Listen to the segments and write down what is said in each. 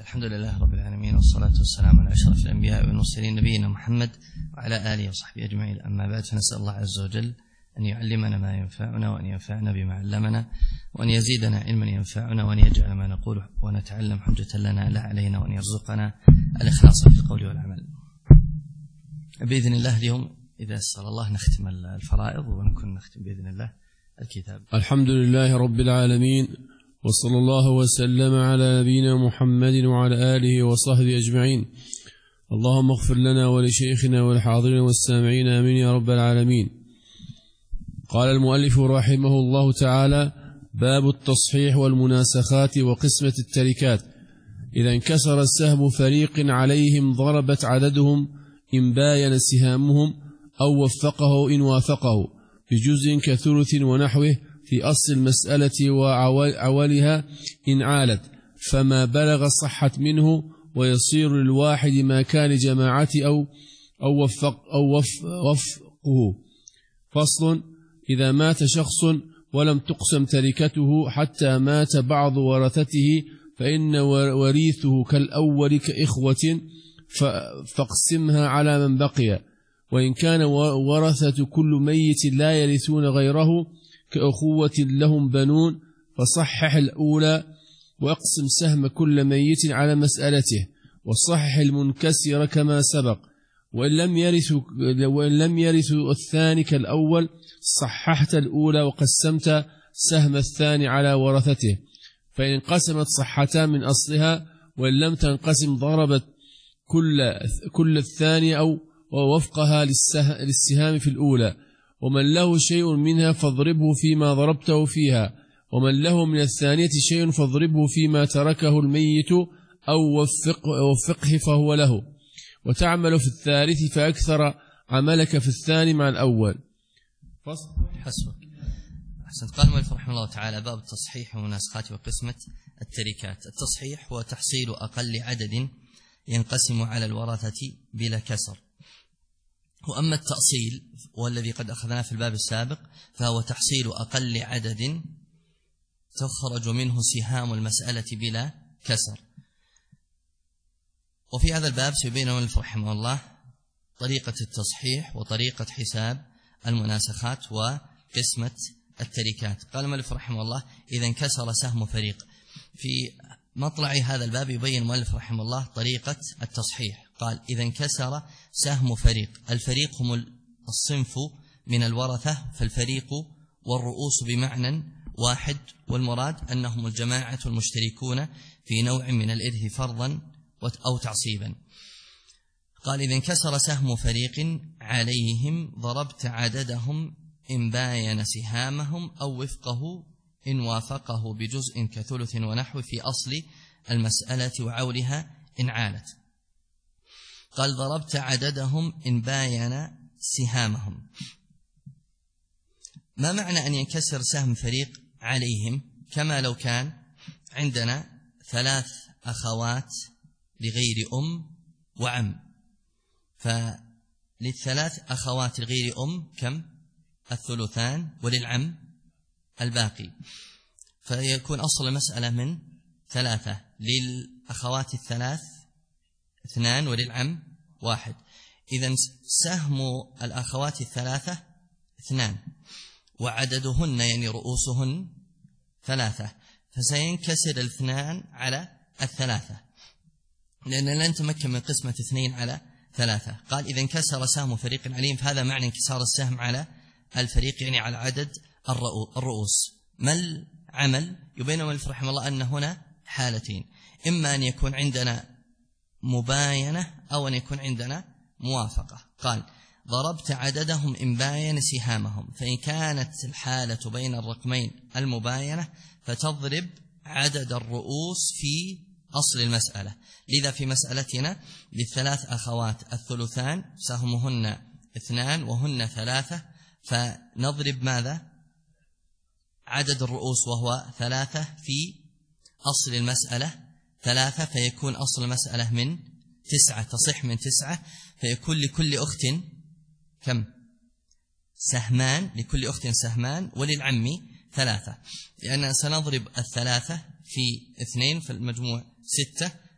الحمد لله رب العالمين، والصلاة والسلام على أشرف الأنبياء والمرسلين نبينا محمد وعلى آله وصحبه أجمعين. أما بعد، فنسأل الله عز وجل أن يعلمنا ما ينفعنا، وأن ينفعنا بما علمنا، وأن يزيدنا علما ينفعنا، وأن يجعل ما نقول ونتعلم حجة لنا لا علينا، وأن يرزقنا الإخلاص في القول والعمل. بإذن الله اليوم إذا سأل الله نختم الفرائض، ونكون نختم بإذن الله الكتاب. الحمد لله رب العالمين، وصلى الله وسلم على نبينا محمد وعلى آله وصحبه أجمعين. اللهم اغفر لنا ولشيخنا والحاضرين والسامعين، آمين يا رب العالمين. قال المؤلف رحمه الله تعالى: باب التصحيح والمناسخات وقسمة التركات. إذا انكسر سهم فريق عليهم ضربت عددهم إن باين سهامهم، أو وفقه إن وافقه بجزء كثلث ونحوه في أصل المسألة وعولها إن عالت، فما بلغ صحت منه، ويصير للواحد ما كان جماعة أو وفقه. فصل: إذا مات شخص ولم تقسم تركته حتى مات بعض ورثته، فإن وريثه كالأول كإخوة، فاقسمها على من بقي. وإن كان ورثة كل ميت لا يرثون غيره كأخوة لهم بنون، فصحح الأولى وأقسم سهم كل ميت على مسألته، وصحح المنكسر كما سبق. وإن لم يرثوا الثاني كالأول، صححت الأولى وقسمت سهم الثاني على ورثته. فإن انقسمت صحتا من أصلها، وإن لم تنقسم ضربت كل الثاني أو ووفقها للسهام في الأولى. ومن له شيء منها فاضربه فيما ضربته فيها، ومن له من الثانية شيء فاضربه فيما تركه الميت أو وفقه فهو له. وتعمل في الثالث فأكثر عملك في الثاني مع الأول. حسبك. أحسنت. قال المؤلف رحمه الله تعالى: باب التصحيح والمناسخات وقسمة التركات. التصحيح هو تحصيل أقل عدد ينقسم على الورثة بلا كسر. وأما التأصيل والذي قد أخذناه في الباب السابق، فهو تحصيل أقل عدد تخرج منه سهام المسألة بلا كسر. وفي هذا الباب سيبين المؤلف رحمه الله طريقة التصحيح وطريقة حساب المناسخات وقسمة التركات. قال المؤلف رحمه الله: إذا انكسر سهم فريق. في مطلع هذا الباب يبين المؤلف رحمه الله طريقة التصحيح. قال: إذا انكسر سهم فريق. الفريق هم الصنف من الورثة، فالفريق والرؤوس بمعنى واحد، والمراد أنهم الجماعة المشتركون في نوع من الإرث فرضا أو تعصيبا. قال: إذا انكسر سهم فريق عليهم ضربت عددهم إن باين سهامهم، أو وفقه إن وافقه بجزء كثلث ونحو في أصل المسألة وعولها إن عالت. قال: ضربت عددهم إن باين سهامهم. ما معنى أن ينكسر سهم فريق عليهم؟ كما لو كان عندنا 3 أخوات لغير أم وعم، فللثلاث أخوات لغير أم كم؟ الثلثان، وللعم الباقي، فيكون أصل المسألة من 3. للأخوات الثلاث 2، وللعم 1. إذن سهم الأخوات الثلاثة 2، وعددهن يعني رؤوسهن 3، فسينكسر 2 على 3، لأن لن تمكن من قسمة 2 على 3. قال: إذا انكسر سهم فريق عليهم، فهذا معنى انكسار السهم على الفريق، يعني على عدد الرؤوس. ما العمل؟ يبين المؤلف رحمه الله أن هنا حالتين: إما أن يكون عندنا مباينة، أو أن يكون عندنا موافقة. قال: ضربت عددهم إن باين سهامهم. فإن كانت الحالة بين الرقمين المباينة، فتضرب عدد الرؤوس في أصل المسألة. لذا في مسألتنا للثلاث أخوات الثلثان، سهمهن 2 وهن 3، فنضرب ماذا؟ عدد الرؤوس وهو 3 في أصل المسألة 3، فيكون أصل المسألة من 9، تصح من 9، فيكون لكل أخت كم؟ سهمان، لكل أخت سهمان، وللعم 3، لأننا سنضرب 3 في 2 فالمجموع 6،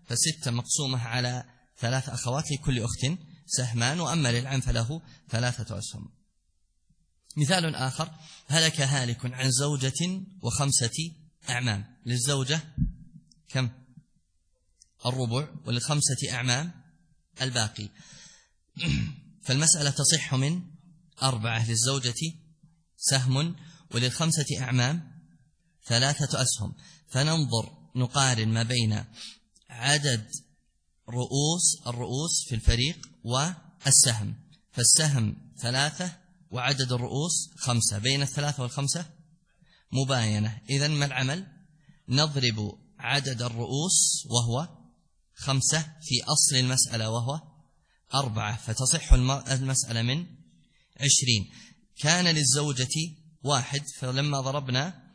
فستة مقسومة على 3 أخوات، لكل أخت سهمان، وأما للعم فله 3 أسهم. مثال آخر: هلك هالك عن زوجة و5 أعمام. للزوجة كم؟ الربع، ول5 أعمام الباقي. فالمسألة تصح من 4. للزوجة سهم، ول5 أعمام 3 أسهم. فننظر نقارن ما بين عدد الرؤوس في الفريق والسهم. فالسهم 3 وعدد الرؤوس 5، بين 3 و5 مباينة. إذن ما العمل؟ نضرب عدد الرؤوس وهو 5 في أصل المسألة وهو 4، فتصح المسألة من 20. كان للزوجة 1، فلما ضربنا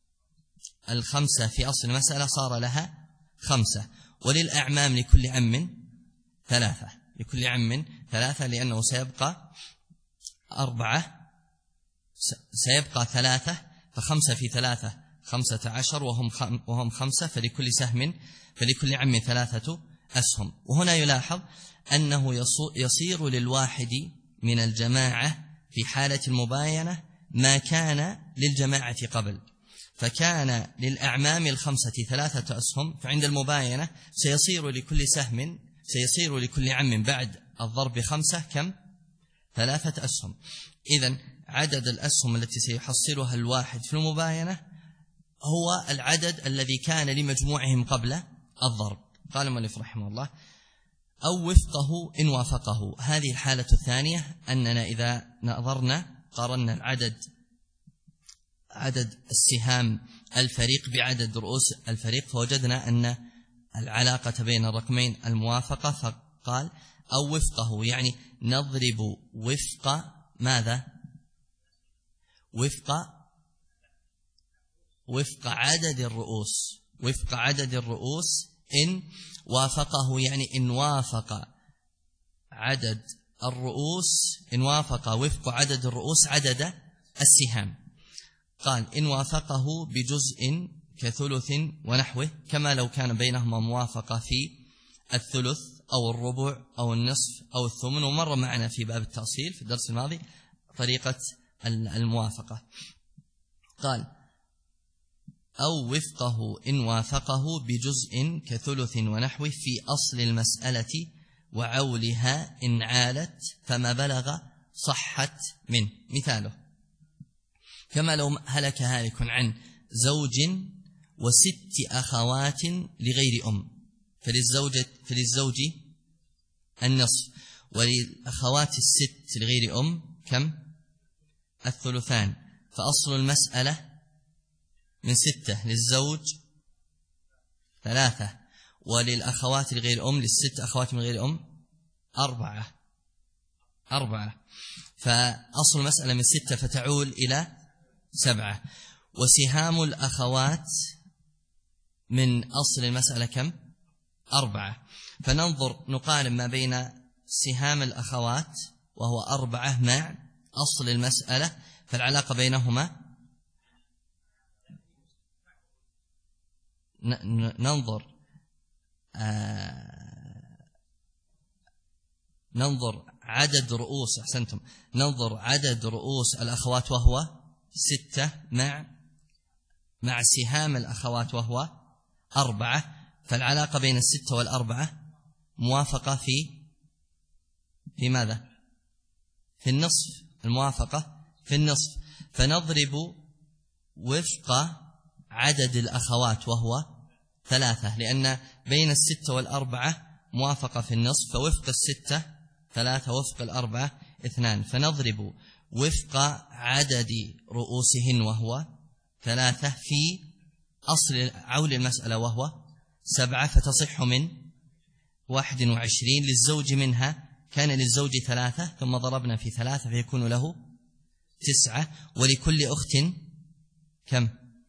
5 في أصل المسألة صار لها 5. وللأعمام لكل عم 3، لكل عم 3، لأنه سيبقى 3، ف5 في 3 15، وهم 5، فلكل سهم فلكل عم 3 أسهم. وهنا يلاحظ أنه يصير للواحد من الجماعة في حالة المباينة ما كان للجماعة قبل. فكان للأعمام 5 3 أسهم، فعند المباينة سيصير لكل عم بعد الضرب 5 كم؟ 3 أسهم. إذن عدد الأسهم التي سيحصلها الواحد في المباينة هو العدد الذي كان لمجموعهم قبل الضرب. قال المؤلف رحمه الله: أو وفقه إن وافقه. هذه الحالة الثانية، أننا إذا نظرنا قارنا عدد السهام الفريق بعدد رؤوس الفريق، فوجدنا أن العلاقة بين الرقمين الموافقة. فقال: أو وفقه، يعني نضرب وفق ماذا؟ وفق عدد الرؤوس، وفق عدد الرؤوس إن وافقه، يعني إن وافق عدد الرؤوس، إن وافق وفق عدد الرؤوس عدد السهام. قال: إن وافقه بجزء كثلث ونحوه، كما لو كان بينهما موافقة في الثلث أو الربع أو النصف أو الثمن. ومر معنا في باب التأصيل في الدرس الماضي طريقة الموافقة. قال: أو وفقه إن وافقه بجزء كثلث ونحوه في أصل المسألة وعولها إن عالت فما بلغ صحت منه. مثاله: كما لو هلك هالك عن زوج و6 أخوات لغير أم، فللزوج النصف، وللأخوات 6 لغير أم كم؟ الثلثان. فأصل المسألة من 6، للزوج 3، وللأخوات لغير أم، لل6 أخوات من غير أم 4. فأصل المسألة من 6 فتعول إلى 7. وسهام الأخوات من أصل المسألة كم؟ 4. فننظر نقارن ما بين سهام الأخوات وهو 4 مع أصل المسألة، فالعلاقة بينهما ننظر عدد رؤوس، أحسنتم، ننظر عدد رؤوس الأخوات وهو 6 مع سهام الأخوات وهو 4، فالعلاقة بين 6 و4 موافقة في ماذا؟ في النصف، الموافقة في النصف. فنضرب وفق عدد الأخوات وهو 3، لأن بين 6 و4 موافقة في النصف، فوفق 6 3 وفق 4 2. فنضرب وفق عدد رؤوسهن وهو 3 في أصل عول المسألة وهو 7، فتصح من 21. للزوج منها كان للزوج 3، ثم ضربنا في 3 فيكون له 9. ولكل أخت كم؟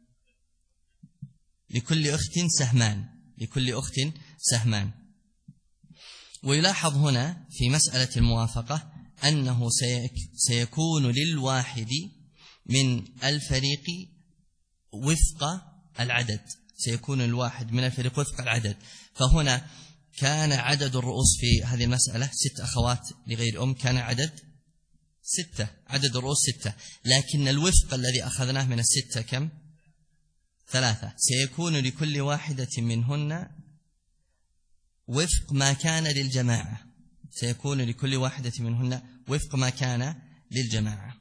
لكل أخت سهمان، لكل أخت سهمان. ويلاحظ هنا في مسألة الموافقة أنه سيكون للواحد من الفريق وفق العدد، سيكون الواحد من الفريق وفق العدد. فهنا كان عدد الرؤوس في هذه المسألة 6 أخوات لغير أم، كان عدد 6، عدد الرؤوس 6، لكن الوفق الذي أخذناه من 6 كم؟ 3. سيكون لكل واحدة منهن وفق ما كان للجماعة، سيكون لكل واحدة منهن وفق ما كان للجماعة.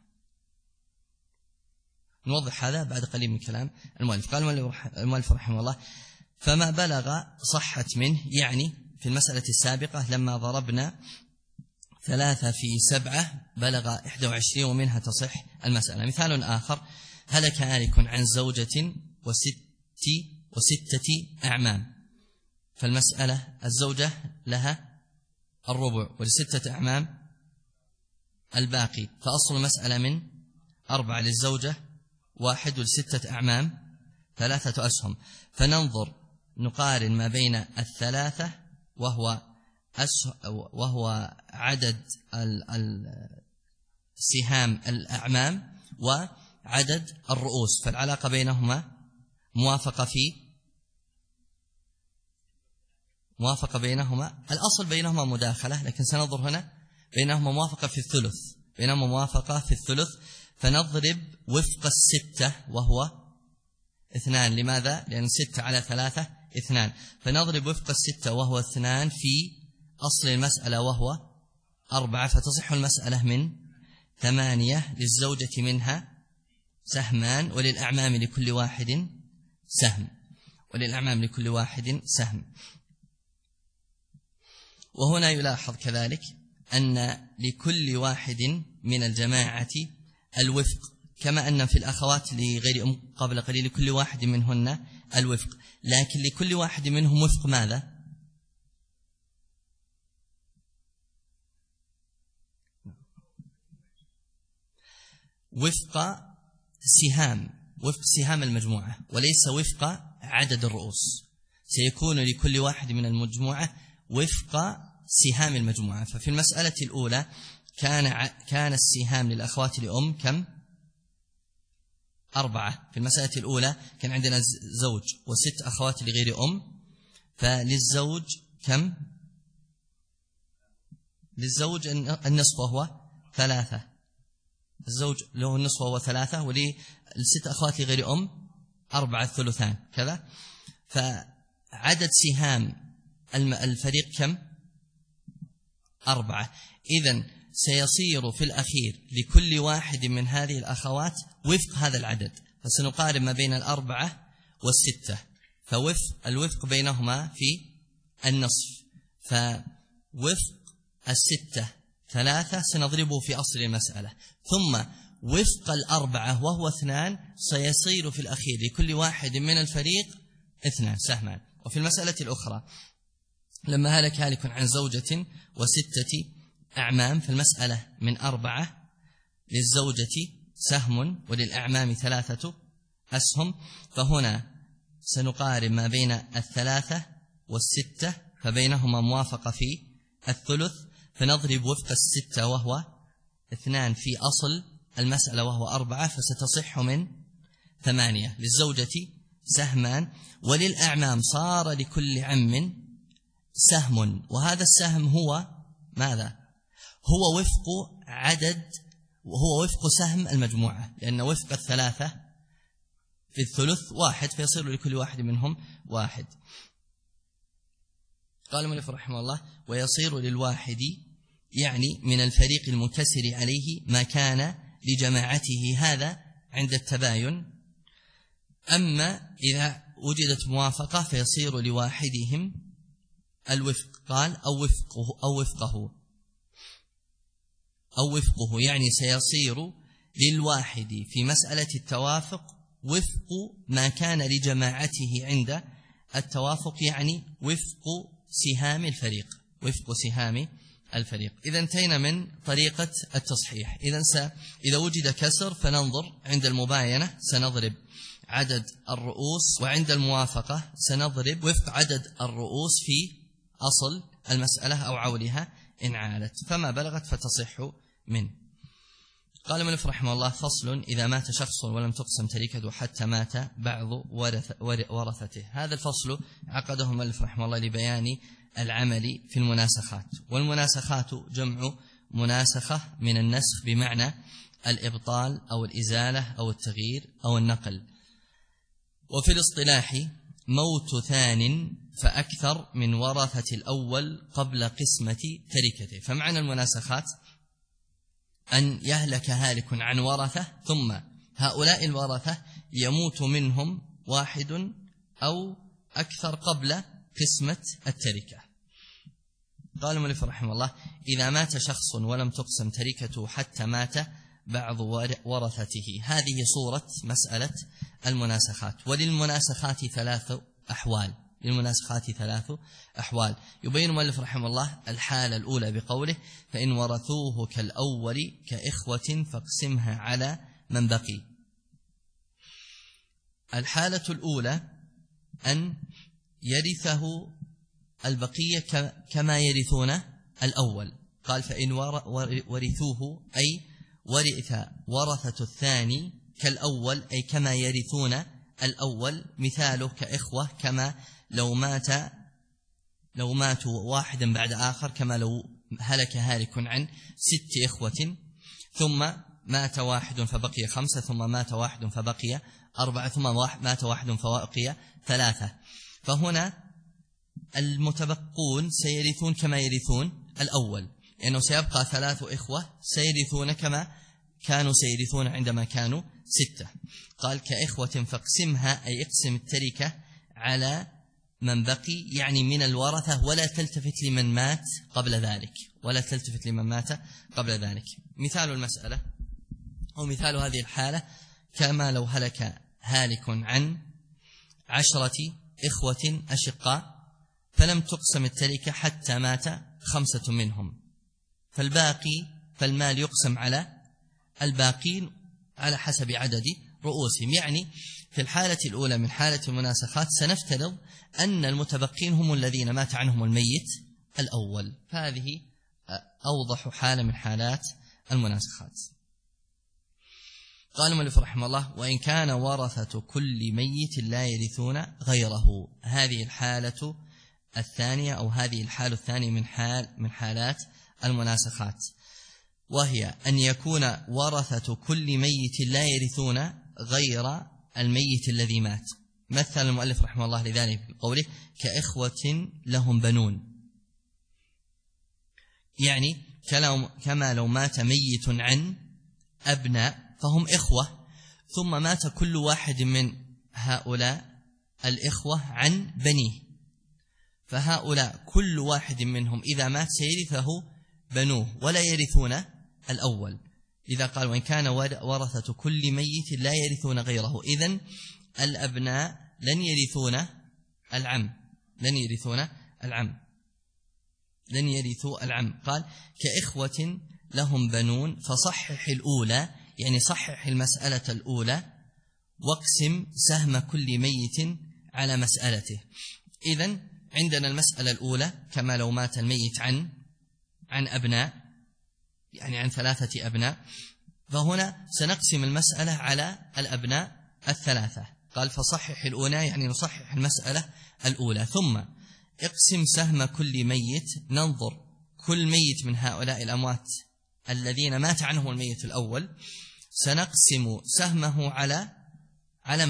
نوضح هذا بعد قليل من كلام المؤلف. قال المؤلف رحمه الله: فما بلغ صحت منه، يعني في المسألة السابقة لما ضربنا 3 في 7 بلغ 21 ومنها تصح المسألة. مثال آخر: هلك هالك عن زوجة وستة أعمام، فالمسألة الزوجة لها الربع ولستة أعمام الباقي، فأصل المسألة من 4 للزوجة 1 ولستة أعمام 3 أسهم. فننظر نقارن ما بين 3 وهو عدد سهام الأعمام وعدد الرؤوس، فالعلاقة بينهما موافقة بينهما، الأصل بينهما مداخلة، لكن سننظر هنا بينهما موافقة في الثلث، بينهما موافقة في الثلث. فنضرب وفق 6 وهو 2. لماذا؟ لأن 6 على 3 2. فنضرب وفق 6 وهو 2 في أصل المسألة وهو 4، فتصح المسألة من 8. للزوجة منها سهمان وللأعمام لكل واحد سهم. وهنا يلاحظ كذلك أن لكل واحد من الجماعة الوفق، كما أن في الأخوات لغير أم قبل قليل لكل واحد منهن الوفق، لكن لكل واحد منهم وفق ماذا؟ وفق سهام المجموعة، وليس وفق عدد الرؤوس. سيكون لكل واحد من المجموعة وفق سهام المجموعة. ففي المسألة الأولى كان السهام للأخوات لأم كم؟ 4. في المسألة الأولى كان عندنا زوج و6 أخوات لغير أم، فللزوج كم؟ للزوج النصف وهو 3، الزوج له النصف وهو 3، ولل6 أخوات لغير أم 4 الثلثان كذا. فعدد سهام الفريق كم؟ 4. إذن سيصير في الأخير لكل واحد من هذه الأخوات وفق هذا العدد، فسنقارن ما بين 4 و6، فالوفق بينهما في النصف، فوفق 6 3 سنضربه في أصل المسألة، ثم وفق 4 وهو 2 سيصير في الأخير لكل واحد من الفريق 2 سهمان. وفي المسألة الأخرى لما هلك هالك عن زوجة و6 أعمام، فالمسألة من 4 للزوجة سهم وللأعمام 3 أسهم، فهنا سنقارن ما بين 3 و6 فبينهما موافقة في الثلث، فنضرب وفق 6 وهو 2 في أصل المسألة وهو 4، فستصح من 8. للزوجة سهمان وللأعمام صار لكل عم سهم، وهذا السهم هو ماذا؟ هو وفق سهم المجموعة، لأن وفق 3 في الثلث 1، فيصير لكل واحد منهم 1. قال المؤلف رحمه الله: ويصير للواحد يعني من الفريق المنكسر عليه ما كان لجماعته، هذا عند التباين. أما إذا وجدت موافقة فيصير لواحدهم الوفق. قال أو وفقه يعني سيصير للواحد في مسألة التوافق وفق ما كان لجماعته عند التوافق، يعني وفق سهام الفريق. إذا انتهينا من طريقة التصحيح. إذا وجد كسر فننظر عند المباينة سنضرب عدد الرؤوس، وعند الموافقة سنضرب وفق عدد الرؤوس في أصل المسألة أو عولها إن عالت، فما بلغت فتصح منه. قال المؤلف رحمه الله: فصل: إذا مات شخص ولم تقسم تركته حتى مات بعض ورثته. هذا الفصل عقده المؤلف رحمه الله لبيان العمل في المناسخات. والمناسخات جمع مناسخة من النسخ بمعنى الإبطال أو الإزالة أو التغيير أو النقل. وفي الاصطلاح موت ثان فأكثر من ورثة الأول قبل قسمة تركته. فمعنى المناسخات أن يهلك هالك عن ورثة ثم هؤلاء الورثة يموت منهم واحد أو أكثر قبل قسمة التركة. قال المؤلف رحمه الله: إذا مات شخص ولم تقسم تركته حتى مات بعض ورثته. هذه صورة مسألة المناسخات. وللمناسخات ثلاث أحوال. يبين المؤلف رحمه الله الحالة الأولى بقوله: فإن ورثوه كالأول كإخوة فاقسمها على من بقي. الحالة الأولى أن يرثه البقية كما يرثون الأول. قال: فإن ورثوه أي ورث ورثة الثاني كالأول أي كما يرثون الأول. مثاله كإخوة، كما لو ماتوا واحدا بعد آخر، كما لو هلك هالك عن 6 إخوة ثم مات واحد فبقي 5، ثم مات واحد فبقي 4، ثم مات واحد فبقي 3. فهنا المتبقون سيرثون كما يرثون الأول، لأنه سيبقى 3 إخوة سيرثون كما كانوا سيرثون عندما كانوا 6. قال: كإخوة فاقسمها أي اقسم التركة على من بقي، يعني من الورثة، ولا تلتفت لمن مات قبل ذلك. مثال المسألة أو مثال هذه الحالة: كما لو هلك هالك عن 10 إخوة أشقاء فلم تقسم التركة حتى مات 5 منهم، فالمال يقسم على الباقين على حسب عدد رؤوسهم. يعني في الحالة الأولى من حالة المناسخات سنفترض أن المتبقين هم الذين مات عنهم الميت الأول، فهذه أوضح حالة من حالات المناسخات. قال المؤلف رحمه الله: وإن كان ورثة كل ميت لا يرثون غيره. هذه الحالة الثانية أو هذه الحالة الثانية من حالات المناسخات، وهي أن يكون ورثة كل ميت لا يرثون غير الميت الذي مات. مثل المؤلف رحمه الله لذلك بقوله: كإخوة لهم بنون، يعني كما لو مات ميت عن أبناء فهم إخوة، ثم مات كل واحد من هؤلاء الإخوة عن بنيه، فهؤلاء كل واحد منهم إذا مات سيرثه بنوه ولا يرثون الأول. إذا قال: وإن كان ورثة كل ميت لا يرثون غيره، إذن الأبناء لن يرثوا العم. قال: كإخوة لهم بنون فصحح الأولى، يعني صحح المسألة الأولى، واقسم سهم كل ميت على مسألته. إذن عندنا المسألة الأولى كما لو مات الميت عن أبناء، يعني عن 3 أبناء، فهنا سنقسم المسألة على الأبناء 3. قال: فصحح الأولى، يعني نصحح المسألة الأولى، ثم اقسم سهم كل ميت. ننظر كل ميت من هؤلاء الأموات الذين مات عنهم الميت الأول سنقسم سهمه على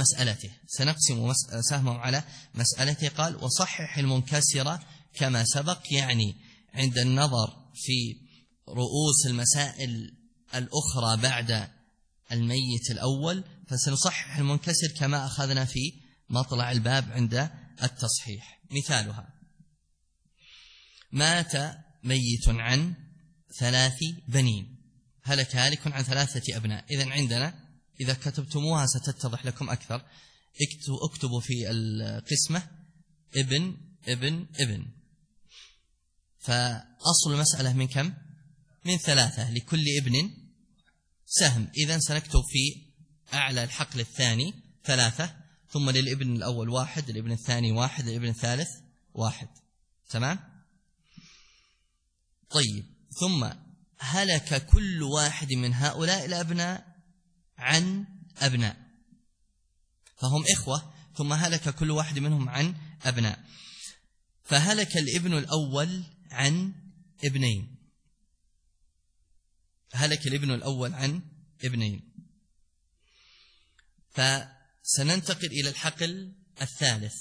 مسألته. قال: وصحح المنكسرة كما سبق، يعني عند النظر في رؤوس المسائل الأخرى بعد الميت الأول فسنصحح المنكسر كما أخذنا في مطلع الباب عند التصحيح. مثالها: مات ميت عن 3 بنين، هلك هالك عن 3 أبناء. إذن عندنا إذا كتبتموها ستتضح لكم أكثر. اكتبوا في القسمة ابن ابن ابن، فأصل المسألة من كم؟ من 3، لكل ابن سهم. إذن سنكتب في أعلى الحقل الثاني 3، ثم للابن الأول 1، للابن الثاني 1، للابن الثالث 1. تمام؟ طيب، ثم هلك كل واحد من هؤلاء الأبناء عن أبناء، فهم إخوة ثم هلك كل واحد منهم عن أبناء، فهلك الابن الأول عن ابنين، هلك الابن الأول عن ابنين. فسننتقل إلى الحقل الثالث.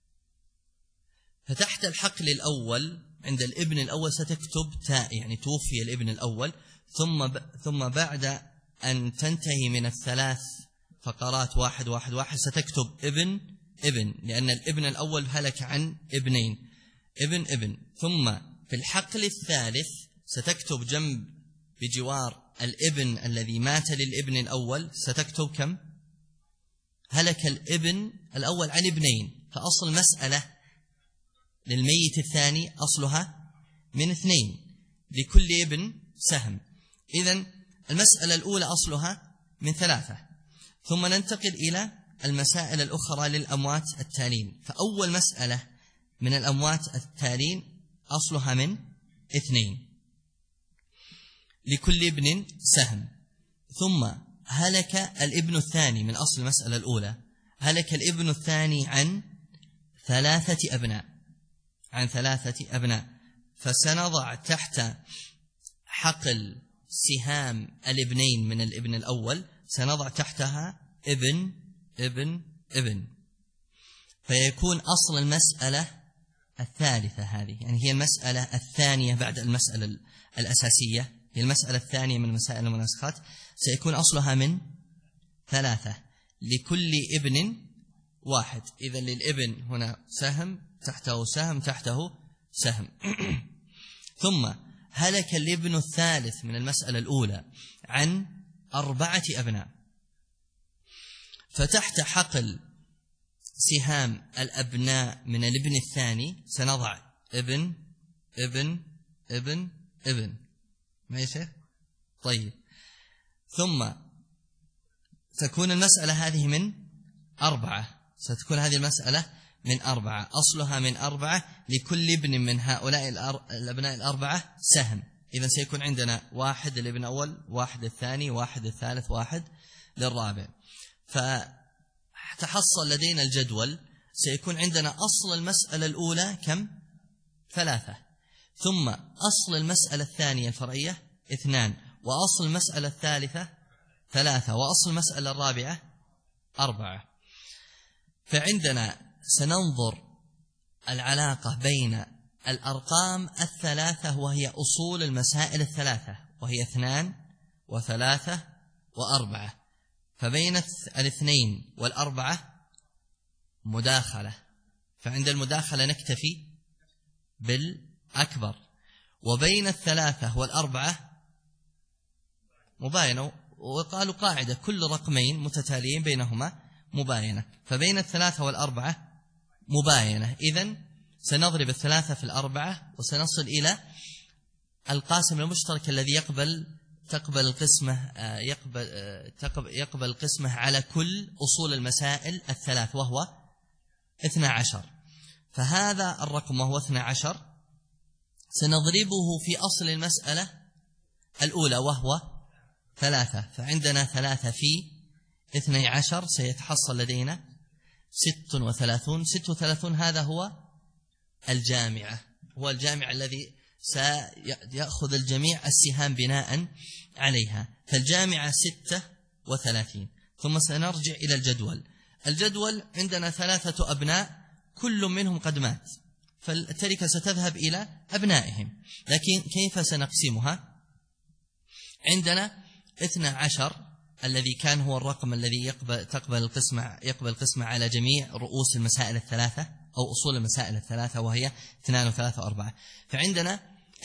فتحت الحقل الأول عند الابن الأول ستكتب تاء، يعني توفي الابن الأول، ثم بعد أن تنتهي من الثلاث فقرات واحد واحد واحد ستكتب ابن ابن، لأن الابن الأول هلك عن ابنين، ابن ابن. ثم في الحقل الثالث ستكتب جنب بجوار الابن الذي مات للابن الأول ستكتب كم؟ هلك الابن الأول عن ابنين، فأصل مسألة للميت الثاني أصلها من 2، لكل ابن سهم. إذن المسألة الأولى أصلها من 3. ثم ننتقل إلى المسائل الأخرى للأموات التالين. فأول مسألة من الأموات التالين أصلها من 2، لكل ابن سهم. ثم هلك الابن الثاني من أصل المسألة الأولى، هلك الابن الثاني عن 3 أبناء، عن 3 أبناء. فسنضع تحت حقل سهام الابنين من الابن الأول سنضع تحتها ابن ابن ابن، فيكون أصل المسألة الثالثة هذه، يعني هي المسألة الثانية بعد المسألة الأساسية، هي المسألة الثانية من مسائل المناسخات، سيكون أصلها من 3 لكل ابن واحد. إذن للابن هنا سهم تحته سهم تحته سهم. ثم هلك الابن الثالث من المسألة الأولى عن 4 أبناء، فتحت حقل سهام الأبناء من الابن الثاني سنضع ابن ابن ابن ابن، ماشي؟ طيب. ثم تكون المسألة هذه من 4، ستكون هذه المسألة من 4، أصلها من 4 لكل ابن من هؤلاء الأبناء 4 سهم. إذن سيكون عندنا 1 للابن الأول، 1 للثاني، 1 للثالث، 1 للرابع. فتحصل لدينا الجدول، سيكون عندنا أصل المسألة الأولى كم؟ 3، ثم أصل المسألة الثانية الفرعية 2، وأصل المسألة الثالثة 3، وأصل المسألة الرابعة 4. فعندنا سننظر العلاقة بين الأرقام 3 وهي أصول المسائل 3، وهي 2 و3 و4. فبين 2 و4 مداخلة، فعند المداخلة نكتفي بالأكبر، وبين 3 و4 مباينة، وقالوا قاعدة كل رقمين متتاليين بينهما مباينة، فبين 3 و4 مباينة. إذن سنضرب 3 في 4 وسنصل إلى القاسم المشترك الذي تقبل القسمة على كل أصول المسائل 3 وهو 12. فهذا الرقم وهو 12 سنضربه في أصل المسألة الأولى وهو 3، فعندنا 3 في 12 سيتحصل لدينا 36. 36 هذا هو الجامعة، هو الجامع الذي سيأخذ الجميع السهام بناء عليها، فالجامعة 36. ثم سنرجع إلى الجدول عندنا 3 أبناء كل منهم قد مات، فالتركة ستذهب إلى أبنائهم، لكن كيف سنقسمها؟ عندنا 12 الذي كان هو الرقم الذي يقبل القسمة على جميع رؤوس المسائل 3 أو أصول المسائل 3، وهي 2 و3 و4. فعندنا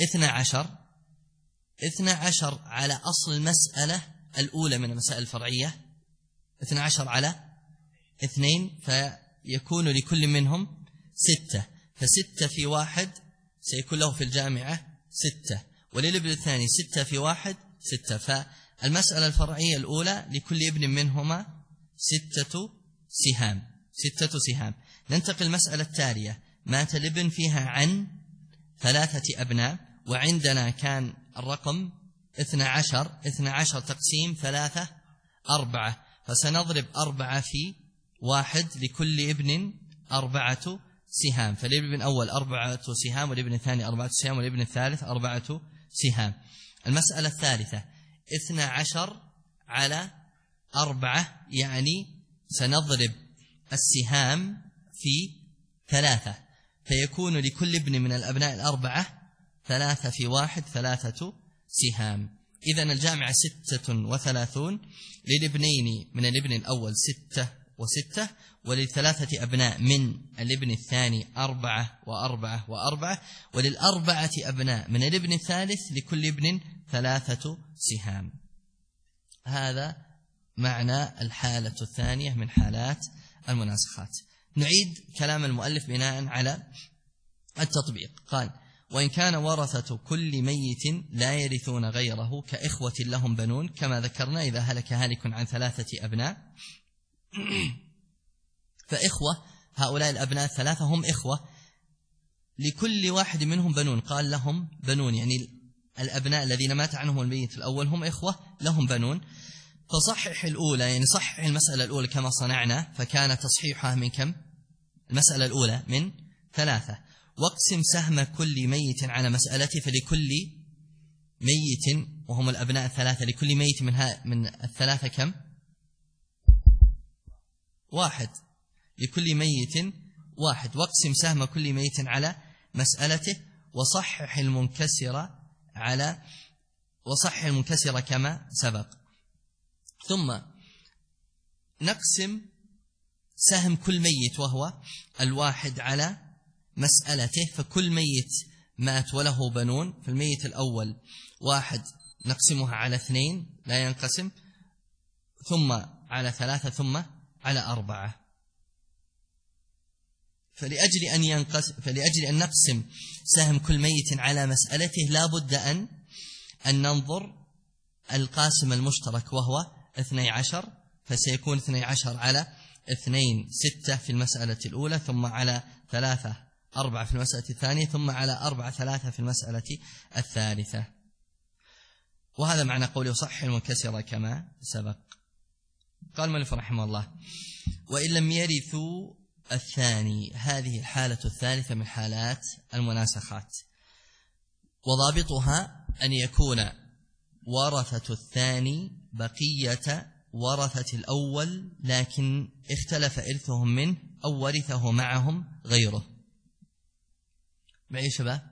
12 على أصل المسألة الأولى من المسائل الفرعية، 12 على 2، فيكون لكل منهم 6، ف6 في 1 سيكون له في الجامعة 6، وللابن الثاني 6 في 1 6. فالمسألة الفرعية الأولى لكل ابن منهما 6 سهام. ننتقل المسألة التالية، مات الابن فيها عن 3 أبناء، وعندنا كان الرقم 12 تقسيم 3 4، فسنضرب 4 في 1 لكل ابن 4 سهام، فالابن الأول 4 سهام، والابن الثاني 4 سهام، والابن الثالث 4 سهام. المسألة الثالثة 12 على 4، يعني سنضرب السهام في 3، فيكون لكل ابن من الأبناء الأربعة 3 في 1 3 سهام. إذن الجامعة 36، للابنين من الابن الأول 6 و6، وللثلاثة أبناء من الابن الثاني 4 و4 و4، وللأربعة أبناء من الابن الثالث لكل ابن 3 سهام. هذا معنى الحالة الثانية من حالات المناسخات. نعيد كلام المؤلف بناء على التطبيق. قال: وإن كان ورثة كل ميت لا يرثون غيره كإخوة لهم بنون، كما ذكرنا إذا هلك هالك عن 3 أبناء فإخوة هؤلاء الأبناء 3 هم إخوة لكل واحد منهم بنون، قال لهم بنون، يعني الأبناء الذين مات عنهم الميت الأول هم إخوة لهم بنون. فصحح الأولى، يعني صحح المسألة الأولى كما صنعنا، فكان تصحيحها من كم؟ المسألة الأولى من 3. واقسم سهم كل ميت على مسألته، فلكل ميت وهم الأبناء 3 لكل ميت من 3 كم؟ 1 لكل ميت 1. واقسم سهم كل ميت على مسألته، وصحح المنكسر كما سبق. ثم نقسم سهم كل ميت وهو 1 على مسألته، فكل ميت مات وله بنون، فالميت الأول 1 نقسمها على 2 لا ينقسم، ثم على 3، ثم على 4. فلأجل أن نقسم سهم كل ميت على مسألته لا بد أن ننظر القاسم المشترك وهو 12، فسيكون 12 على 2 6 في المسألة الأولى، ثم على 3 4 في المسألة الثانية، ثم على 4 3 في المسألة الثالثة. وهذا معنى قوله صحح المنكسر كما سبق. قال المؤلف رحمه الله: وإن لم يرثوا الثاني. هذه الحالة الثالثة من حالات المناسخات، وضابطها أن يكون ورثة الثاني بقية ورثة الأول، لكن اختلف إرثهم منه أو ورثه معهم غيره. معي شباب؟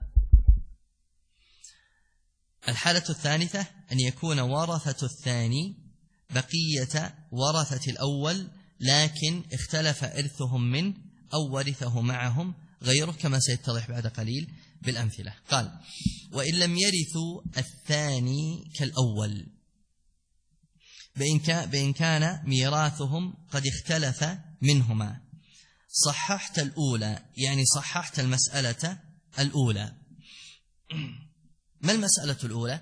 الحالة الثالثة أن يكون ورثة الثاني بقية ورثة الأول، لكن اختلف إرثهم منه أو ورثه معهم غيره، كما سيتضح بعد قليل بالأمثلة. قال: وإن لم يرثوا الثاني كالأول، بإن كان ميراثهم قد اختلف منهما. صححت الأولى، يعني صححت المسألة الأولى. ما المسألة الأولى؟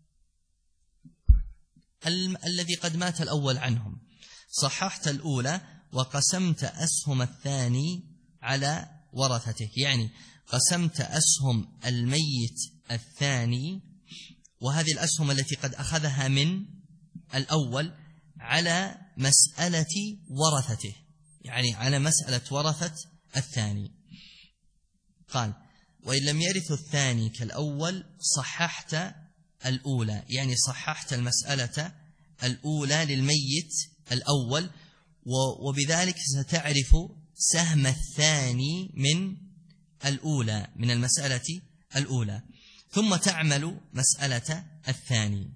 الذي قد مات الأول عنهم. صححت الأولى وقسمت أسهم الثاني على ورثته، يعني قسمت أسهم الميت الثاني، وهذه الأسهم التي قد أخذها من الأول، على مسألة ورثته، يعني على مسألة ورثة الثاني. قال: وإن لم يرث الثاني كالأول صححت الأولى، يعني صححت المسألة الأولى للميت الأول، وبذلك ستعرف سهم الثاني من الأولى، من المسألة الأولى، ثم تعمل مسألة الثاني.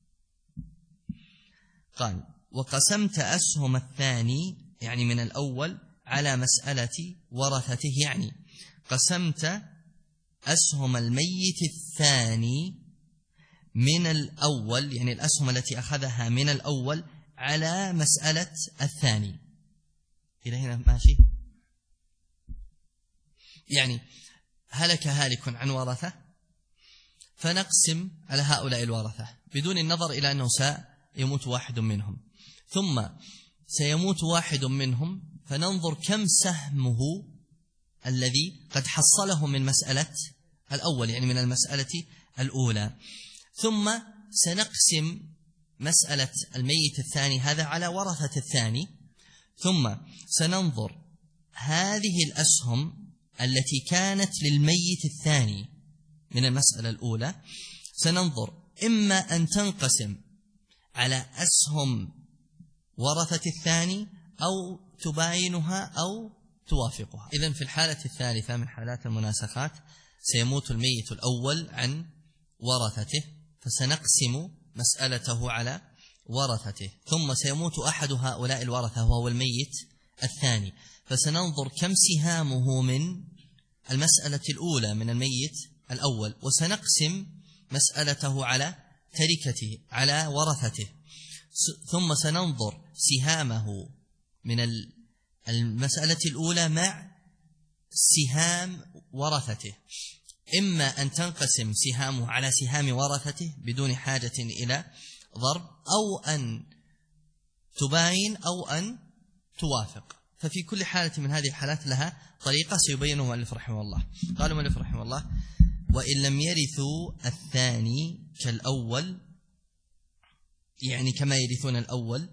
قال: وقسمت أسهم الثاني، يعني من الأول، على مسألة ورثته، يعني قسمت أسهم الميت الثاني من الأول، يعني الأسهم التي أخذها من الأول، على مسألة الثاني. إلى هنا ماشي؟ يعني هلك هالك عن ورثة، فنقسم على هؤلاء الورثة بدون النظر إلى أنه سيموت واحد منهم، ثم سيموت واحد منهم، فننظر كم سهمه الذي قد حصله من مسألة الأول، يعني من المسألة الأولى، ثم سنقسم مسألة الميت الثاني هذا على ورثة الثاني، ثم سننظر هذه الأسهم التي كانت للميت الثاني من المسألة الأولى، سننظر إما أن تنقسم على أسهم ورثة الثاني أو تباينها أو توافقها. إذن في الحالة الثالثة من حالات المناسخات سيموت الميت الأول عن ورثته، فسنقسم مسألته على ورثته، ثم سيموت أحد هؤلاء الورثة وهو الميت الثاني، فسننظر كم سهامه من المسألة الأولى من الميت الأول، وسنقسم مسألته على تركته على ورثته، ثم سننظر سهامه من المسألة الأولى مع سهام ورثته، إما أن تنقسم سهامه على سهام ورثته بدون حاجة إلى ضرب، أو أن تباين أو أن توافق. ففي كل حالة من هذه الحالات لها طريقة سيبينه المؤلف رحمه الله. قال المؤلف رحمه الله: وإن لم يرثوا الثاني كالأول، يعني كما يرثون الأول،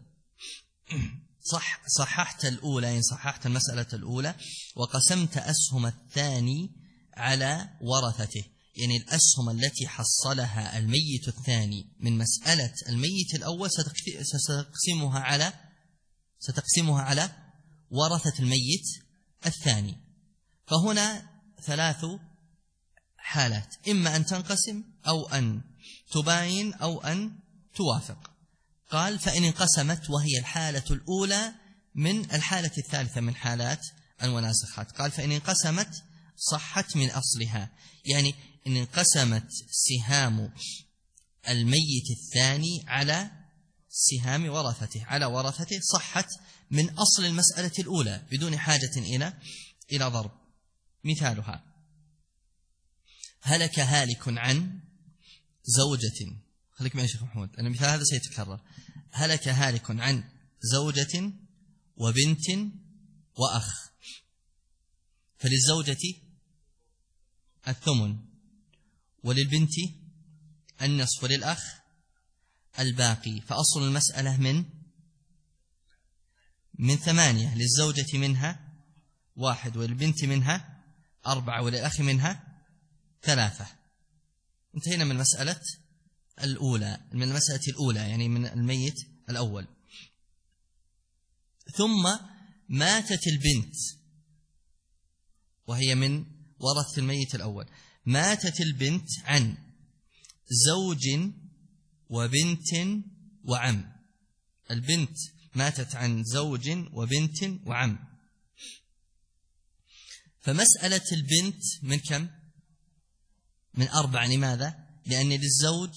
صححت الأولى، يعني صححت المسألة الأولى وقسمت أسهم الثاني على ورثته، يعني الأسهم التي حصلها الميت الثاني من مسألة الميت الأول ستقسمها على ورثة الميت الثاني. فهنا ثلاث حالات: إما أن تنقسم أو أن تباين أو أن توافق. قال: فإن انقسمت، وهي الحالة الأولى من الحالة الثالثة من حالات المناسخات. قال: فإن انقسمت صحت من أصلها، يعني إن انقسمت سهام الميت الثاني على سهام ورثته على ورثته صحت من أصل المسألة الأولى بدون حاجة إلى ضرب. مثالها: هلك هالك عن زوجة، خليك معي شيخ محمود، أن المثال هذا سيتكرر. هلك هالك عن زوجة وبنت وأخ، فللزوجة الثمن، وللبنت النصف، وللأخ الباقي. فأصل المسألة من 8، للزوجة منها 1، وللبنت منها 4، وللأخ منها 3. انتهينا من المسألة الأولى، يعني من الميت الأول. ثم ماتت البنت وهي من ورثة الميت الأول. ماتت البنت عن زوج وبنت وعم. البنت ماتت عن زوج وبنت وعم، فمسألة البنت من كم؟ من 4. لماذا؟ لأن للزوج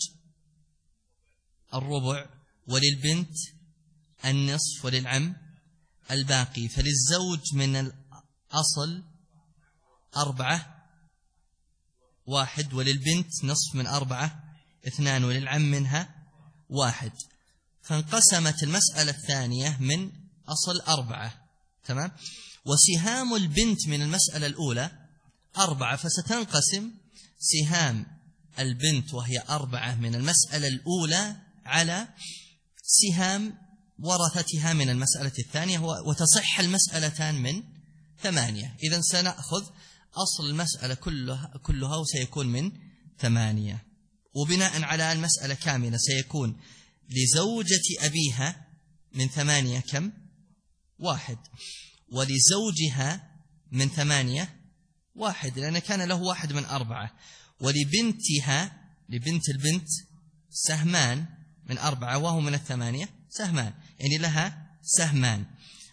الربع، وللبنت النصف، وللعم الباقي. فللزوج من الأصل 4 1، وللبنت نصف من 4 2، وللعم منها 1. فانقسمت المسألة الثانية من أصل 4. تمام؟ وسهام البنت من المسألة الأولى 4، فستنقسم سهام البنت وهي 4 من المسألة الأولى على سهام ورثتها من المسألة الثانية، وتصح المسألتان من 8. إذن سنأخذ أصل المسألة كلها وسيكون من 8، وبناء على المسألة كاملة سيكون لزوجة أبيها من 8 كم؟ 1، ولزوجها من 8 1، لأن كان له 1 من 4، ولبنتها لبنت البنت سهمان من 4، وهو من 8 سهمان، يعني لها سهمان.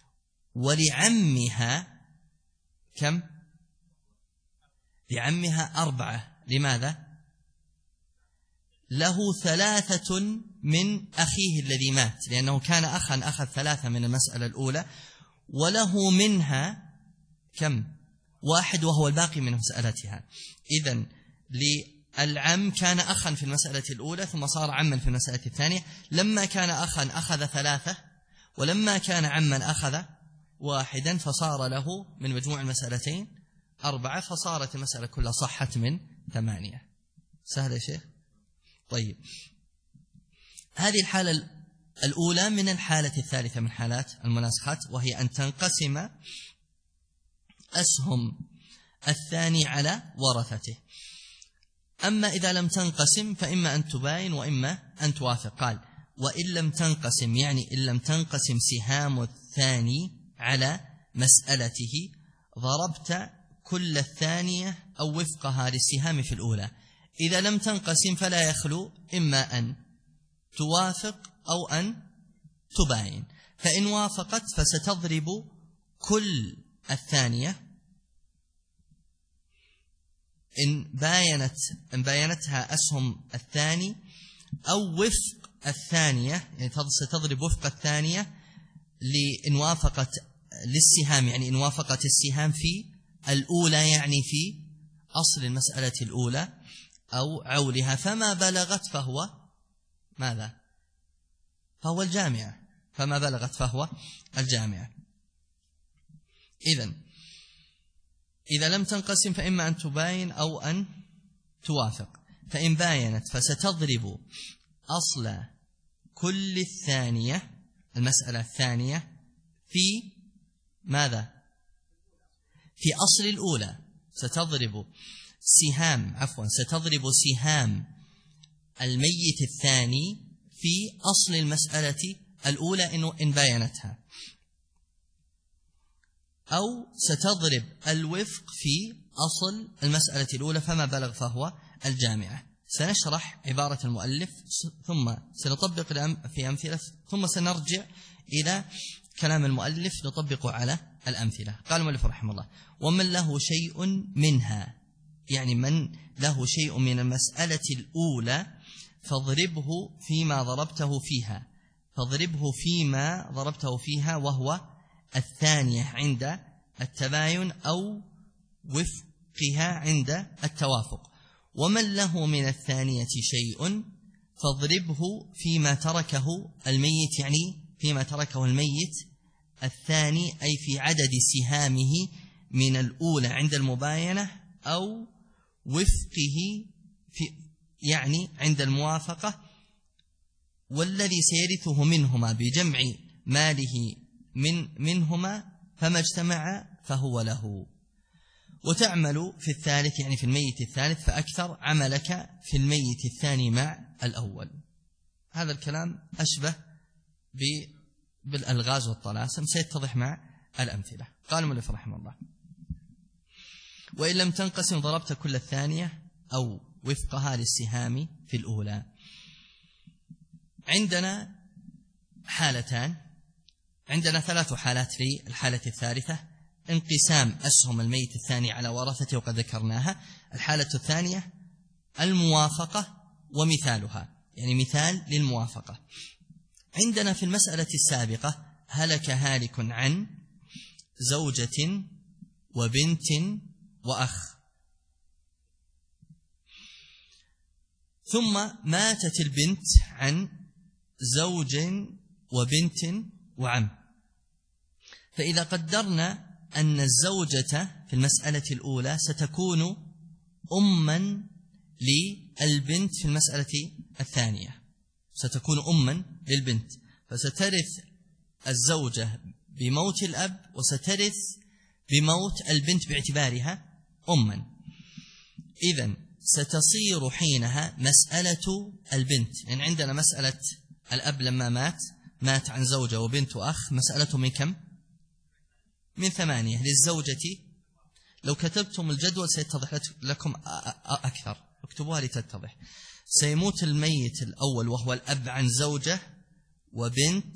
ولعمها كم؟ لعمها 4. لماذا؟ له 3 من أخيه الذي مات، لأنه كان أخا أخذ 3 من المسألة الأولى، وله منها كم؟ 1، وهو الباقي من مسألتها. إذن للعم كان أخا في المسألة الأولى ثم صار عما في المسألة الثانية. لما كان أخا أخذ 3، ولما كان عما أخذ 1، فصار له من مجموع المسألتين 4، فصارت المسألة كلها صحت من 8. سهل يا شيخ؟ طيب، هذه الحالة الأولى من الحالة الثالثة من حالات المناسخات، وهي أن تنقسم أسهم الثاني على ورثته. أما إذا لم تنقسم فإما أن تباين وإما أن توافق. قال وإن لم تنقسم، يعني إن لم تنقسم سهام الثاني على مسألته، ضربت كل الثانية أو وفقها للسهام في الأولى. إذا لم تنقسم فلا يخلو إما أن توافق أو أن تباين. فإن وافقت فستضرب كل الثانية، إن باينتها أسهم الثاني أو وفق الثانية، يعني ستضرب وفق الثانية لإن وافقت للسهام، يعني إن وافقت السهام في الأولى، يعني في أصل المسألة الأولى أو عولها، فما بلغت فهو ماذا؟ فهو الجامعة. فما بلغت فهو الجامعة. إذا لم تنقسم فإما أن تباين أو أن توافق. فإن باينت فستضرب أصل كل الثانية، المسألة الثانية، في ماذا؟ في أصل الأولى. ستضرب سهام الميت الثاني في أصل المسألة الأولى إن باينتها، أو ستضرب الوفق في أصل المسألة الأولى، فما بلغ فهو الجامعة. سنشرح عبارة المؤلف ثم سنطبق في أمثلة، ثم سنرجع إلى كلام المؤلف نطبقه على الأمثلة. قال المؤلف رحمه الله: ومن له شيء منها، يعني من له شيء من المسألة الأولى فاضربه فيما ضربته فيها وهو الثانية عند التباين أو وفقها عند التوافق. ومن له من الثانية شيء فاضربه فيما تركه الميت، يعني فيما تركه الميت الثاني، أي في عدد سهامه من الأولى عند المباينة أو وفقه يعني عند الموافقة، والذي سيرثه منهما بجمع ماله منهما، فما اجتمع فهو له. وتعمل في الثالث، يعني في الميت الثالث، فأكثر عملك في الميت الثاني مع الأول. هذا الكلام أشبه بالألغاز والطلاسم، سيتضح مع الأمثلة. قال المؤلف رحمه الله: وإن لم تنقسم ضربت كل الثانية أو وفقها للسهام في الأولى. عندنا حالتان، عندنا 3 حالات في الحالة الثالثة: انقسام أسهم الميت الثاني على ورثته وقد ذكرناها. الحالة الثانية الموافقة ومثالها، يعني مثال للموافقة. عندنا في المسألة السابقة: هلك هالك عن زوجة وبنت وأخ، ثم ماتت البنت عن زوج وبنت وعم. فإذا قدرنا أن الزوجة في المسألة الأولى ستكون أما للبنت في المسألة الثانية، ستكون أما للبنت، فسترث الزوجة بموت الأب وسترث بموت البنت باعتبارها أما. إذن ستصير حينها مسألة البنت، يعني عندنا مسألة الأب لما مات عن زوجة وبنت وأخ، مسألته من كم؟ من 8. للزوجة لو كتبتم الجدول سيتضح لكم أكثر، اكتبوها لتتضح. سيموت الميت الأول وهو الأب عن زوجة وبنت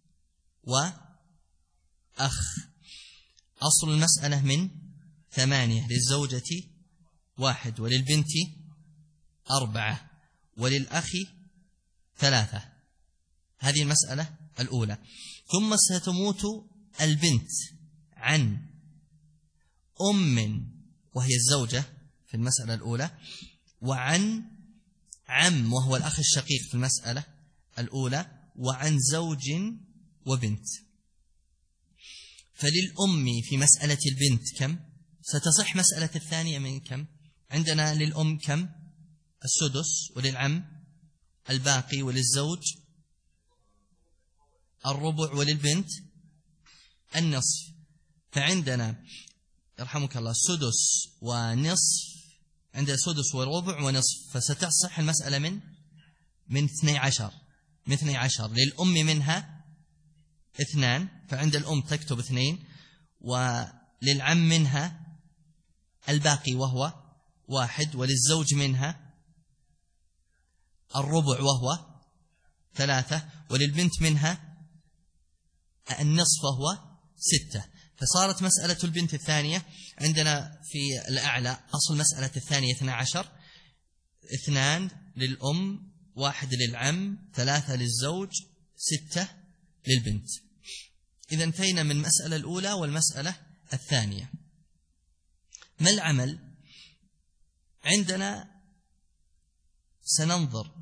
وأخ، أصل المسألة من 8. للزوجة 1 وللبنت 4 وللأخ 3. هذه المسألة الأولى. ثم ستموت البنت عن أم وهي الزوجة في المسألة الأولى، وعن عم وهو الأخ الشقيق في المسألة الأولى، وعن زوج وبنت. فللأم في مسألة البنت كم؟ ستصح مسألة الثانية من كم؟ عندنا للأم كم؟ 1/6، وللعم الباقي، وللزوج الربع وللبنت النصف. فعندنا يرحمك الله سدس ونصف، عندنا سدس وربع ونصف، فستصح المسألة من 12. من 12 للأم منها 2، فعند الأم تكتب 2، وللعم منها الباقي وهو 1، وللزوج منها الربع وهو 3، وللبنت منها النصف وهو 6. فصارت مسألة البنت الثانية عندنا في الأعلى أصل مسألة الثانية 12، 2 للأم، 1 للعم، 3 للزوج، 6 للبنت. إذا انتهينا من المسألة الأولى والمسألة الثانية. ما العمل؟ عندنا سننظر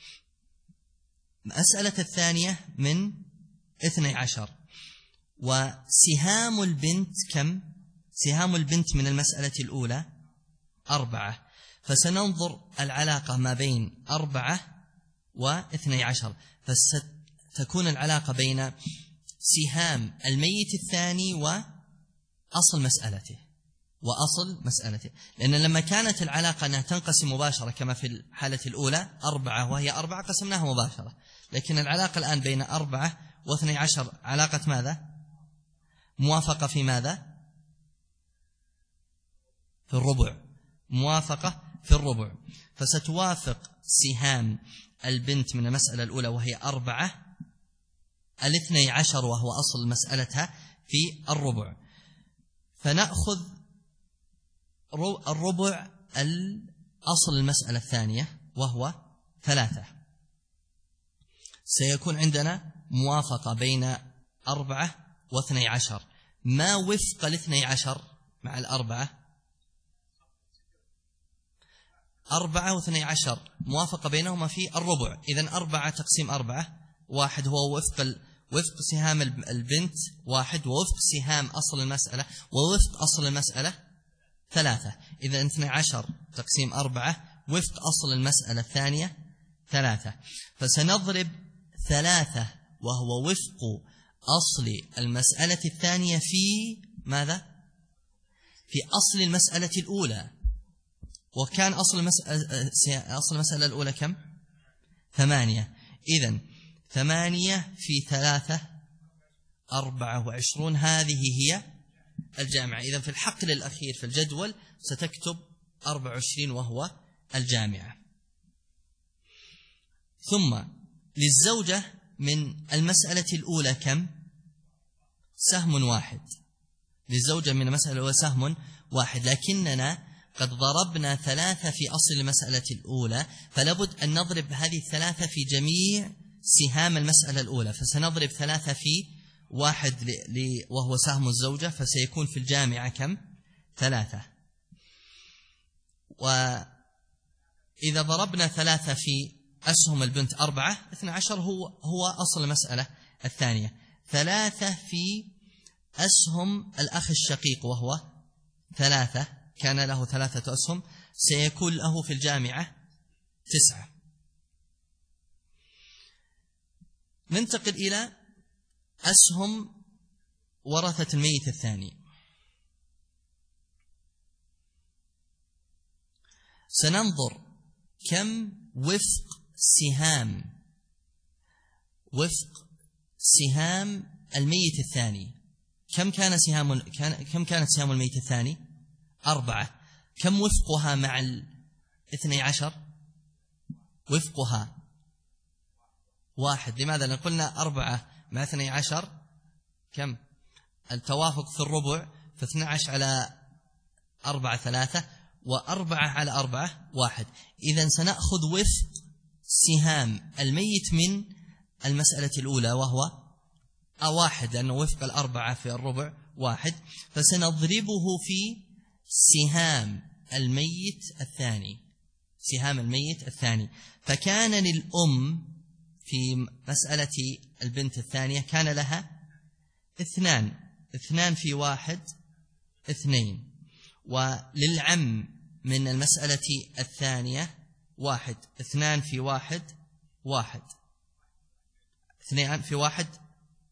مسألة الثانية من 12، وسهام البنت كم؟ سهام البنت من المسألة الأولى 4، فسننظر العلاقة ما بين 4 و12، فتكون العلاقة بين سهام الميت الثاني وأصل مسألته، لأن لما كانت العلاقة أنها تنقسم مباشرة كما في الحالة الأولى 4 وهي 4 قسمناها مباشرة، لكن العلاقة الآن بين 4 و12 علاقة ماذا؟ موافقة في ماذا؟ في الربع، موافقة في الربع. فستوافق سهام البنت من المسألة الأولى وهي 4 12 وهو أصل مسألتها في الربع، فنأخذ الربع الأصل المسألة الثانية وهو 3. سيكون عندنا موافقة بين 4 و12. ما وفق 12 مع 4 و12 موافقة بينهما في الربع. إذن 4 تقسيم 4، 1 هو وفق سهام البنت 1، ووفق سهام أصل المسألة، ووفق أصل المسألة 3. إذن 12 تقسيم 4 وفق أصل المسألة الثانية 3. فسنضرب 3 وهو وفق أصل المسألة الثانية في ماذا؟ في أصل المسألة الأولى. وكان أصل المسألة الأولى كم؟ 8. إذن 8 في 3 24، هذه هي الجامعة. إذن في الحقل الأخير في الجدول ستكتب 24 وهو الجامعة. ثم للزوجة من المسألة الأولى كم؟ سهم 1. للزوجة من المسألة الأولى سهم 1، لكننا قد ضربنا 3 في أصل المسألة الأولى، فلابد أن نضرب هذه 3 في جميع سهام المسألة الأولى. فسنضرب 3 في 1 وهو سهم الزوجة، فسيكون في الجامعة كم؟ 3. وإذا ضربنا 3 في أسهم البنت 4، 12 هو أصل المسألة الثانية. 3 في أسهم الأخ الشقيق وهو 3، كان له 3 أسهم، سيكون له في الجامعة 9. ننتقل إلى أسهم ورثة الميت الثاني. سننظر كم وفق سهام الميت الثاني. كم كانت سهام الميت الثاني؟ 4. كم وفقها مع 12؟ وفقها 1. لماذا؟ لأن قلنا 4 مع 12 كم؟ التوافق في الربع، ف12 على 4 3، و4 على 4 1. إذن سنأخذ وفق سهام الميت من المسألة الأولى وهو 1، لأنه وفق 4 في الربع 1، فسنضربه في سهام الميت الثاني. فكان للأم في مسألة البنت الثانية كان لها 2 في 1 2، وللعم من المسألة الثانية 1، 2 في 1 1، 2 في 1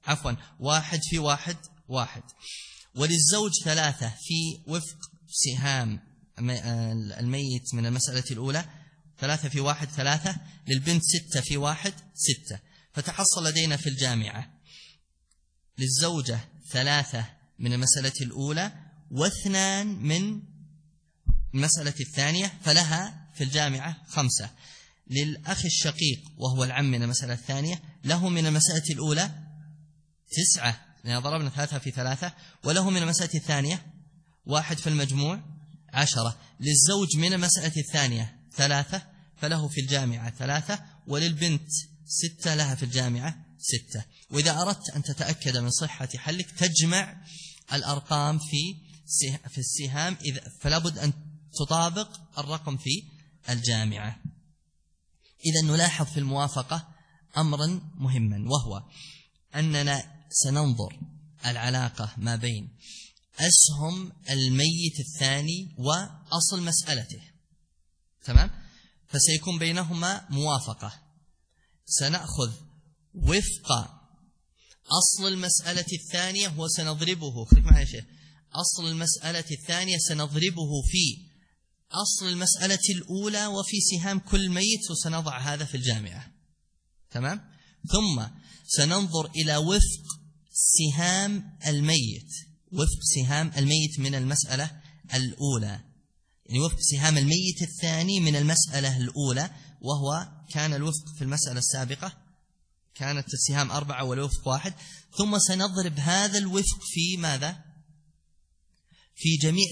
عفوا 1 في 1 1. وللزوج 3 في وفق سهام الميت من المسألة الأولى، 3 في 1 3. للبنت 6 في 1 6. فتحصل لدينا في الجامعة للزوجة 3 من المسألة الأولى و2 من المسألة الثانية، فلها في الجامعة 5. للأخ الشقيق وهو العم من المسألة الثانية له من المسألة الأولى 9 لأن ضربنا 3 في 3، وله من المسألة الثانية 1 في المجموع 10. للزوج من المسألة الثانية 3 فله في الجامعة 3، وللبنت 6 لها في الجامعة 6. وإذا أردت أن تتأكد من صحة حلك تجمع الأرقام في السهام، فلا بد أن تطابق الرقم في الجامعة. إذا نلاحظ في الموافقة أمرا مهما، وهو أننا سننظر العلاقة ما بين أسهم الميت الثاني وأصل مسألته، تمام؟ فسيكون بينهما موافقة. سنأخذ وفق أصل المسألة الثانية وسنضربه، خليك معي يا شيخ، أصل المسألة الثانية سنضربه في أصل المسألة الأولى وفي سهام كل ميت، وسنضع هذا في الجامعة، تمام؟ ثم سننظر إلى وفق سهام الميت، وفق سهام الميت من المسألة الأولى، يعني وفق سهام الميت الثاني من المسألة الأولى، وهو كان الوفق في المسألة السابقة كانت السهام 4 والوفق 1. ثم سنضرب هذا الوفق في ماذا؟ في جميع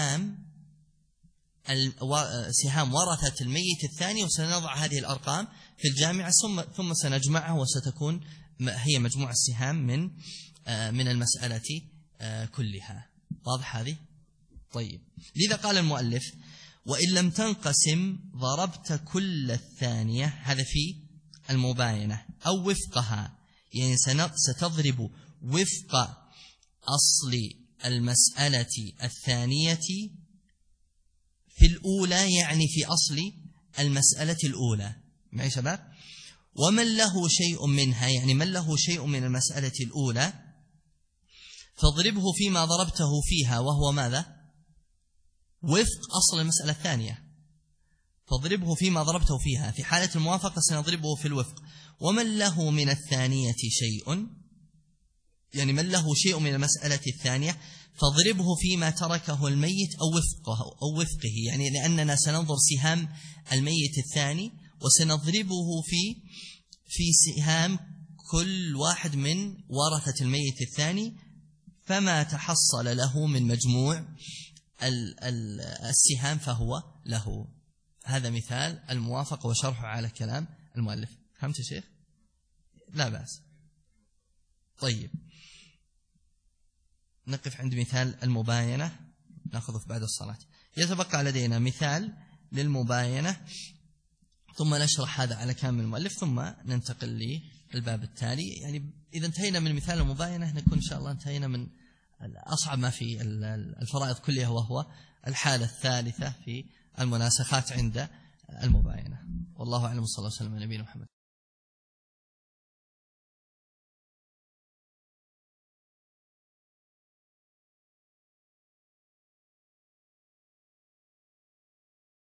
سهام ورثة الميت الثاني، وسنضع هذه الأرقام في الجامعة، ثم سنجمعها وستكون هي مجموع السهام من المسألة كلها. واضح هذه؟ طيب، لذا قال المؤلف: وإن لم تنقسم ضربت كل الثانية، هذا في المباينة، أو وفقها، يعني ستضرب وفق أصل المسألة الثانية في الأولى، يعني في أصل المسألة الأولى. معي شباب؟ ومن له شيء منها، يعني من له شيء من المسألة الأولى، فاضربه فيما ضربته فيها، وهو ماذا؟ وفق أصل المسألة الثانية. فاضربه فيما ضربته فيها، في حالة الموافقة سنضربه في الوفق. ومن له من الثانية شيء، يعني من له شيء من المسألة الثانية، فاضربه فيما تركه الميت أو وفقه، يعني لأننا سننظر سهام الميت الثاني وسنضربه في سهام كل واحد من ورثة الميت الثاني، فما تحصل له من مجموع السهام فهو له. هذا مثال الموافقة وشرحه على كلام المؤلف. فهمت يا شيخ؟ لا بأس. طيب، نقف عند مثال المباينة، نأخذه بعد الصلاة. يتبقى لدينا مثال للمباينة، ثم نشرح هذا على كلام المؤلف، ثم ننتقل للباب التالي. يعني إذا انتهينا من مثال المباينة نكون إن شاء الله انتهينا من أصعب ما في الفرائض كلها، وهو الحالة الثالثة في المناسخات عند المباينة. والله أعلم، صلى الله عليه وسلم على نبينا محمد.